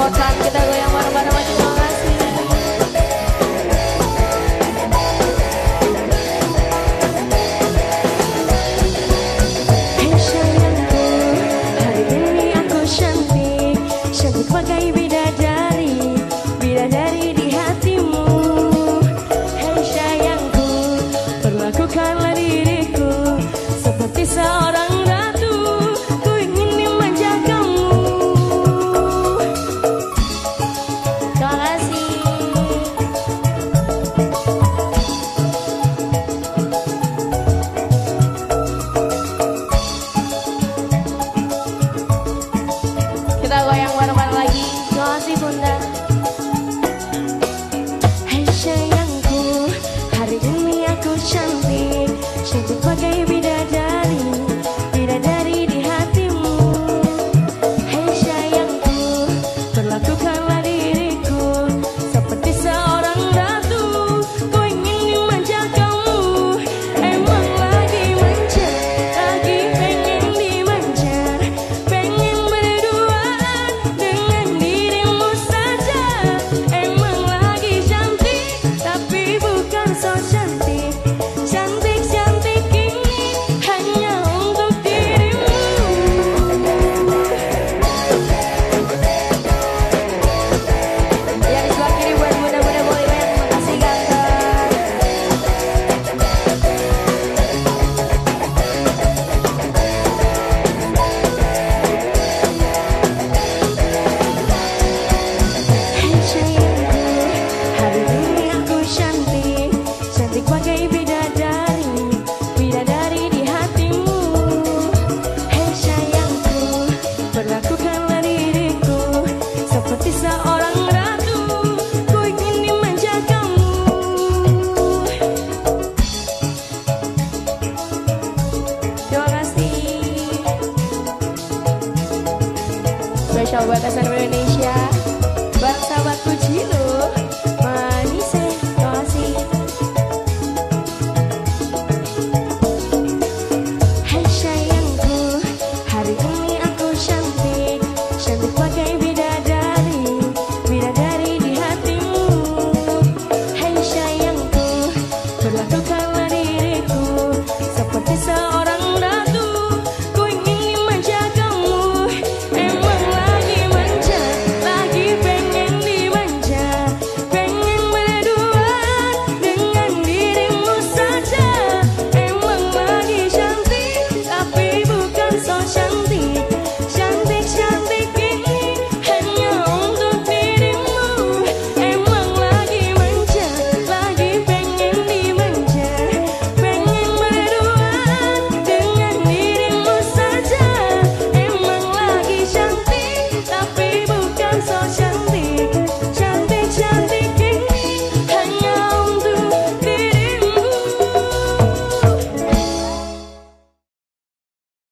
Silakan kita goyang bareng-bareng lagi. Terima kasih. Hey sayangku, hari ini aku cantik, cantik bagai bidadari, bidadari di hatimu. Hey sayangku, perlakukanlah diriku seperti seorang ratu, ku ingin dimanja kamu. Terima kasih. Kita goyang bareng-bareng lagi. Terima kasih Bunda. Hey sayangku, hari ini aku cantik, cantik bagai bidadari, bidadari di hatimu. Hey sayangku, perlakukanlah diriku seperti seorang ratu, ku ingin dimanja kamu. Emang lagi manja, lagi pengen dimanja, pengen berduaan dengan dirimu saja. Emang lagi cantik, tapi bukan so cantik, cantik-cantik ini hanya untuk dirimu. Ya di sebelah kiri buat bunda-bunda boleh goyang. Terima kasih ganteng. Hey sayangku, hari ini aku cantik, cantik bagai bidadari, bidadari di hatimu. Hey sayangku, perlakukanlah diriku seperti seorang ratu, ku ingin dimanja kamu. Terima kasih. Spesial buat SNM Indonesia.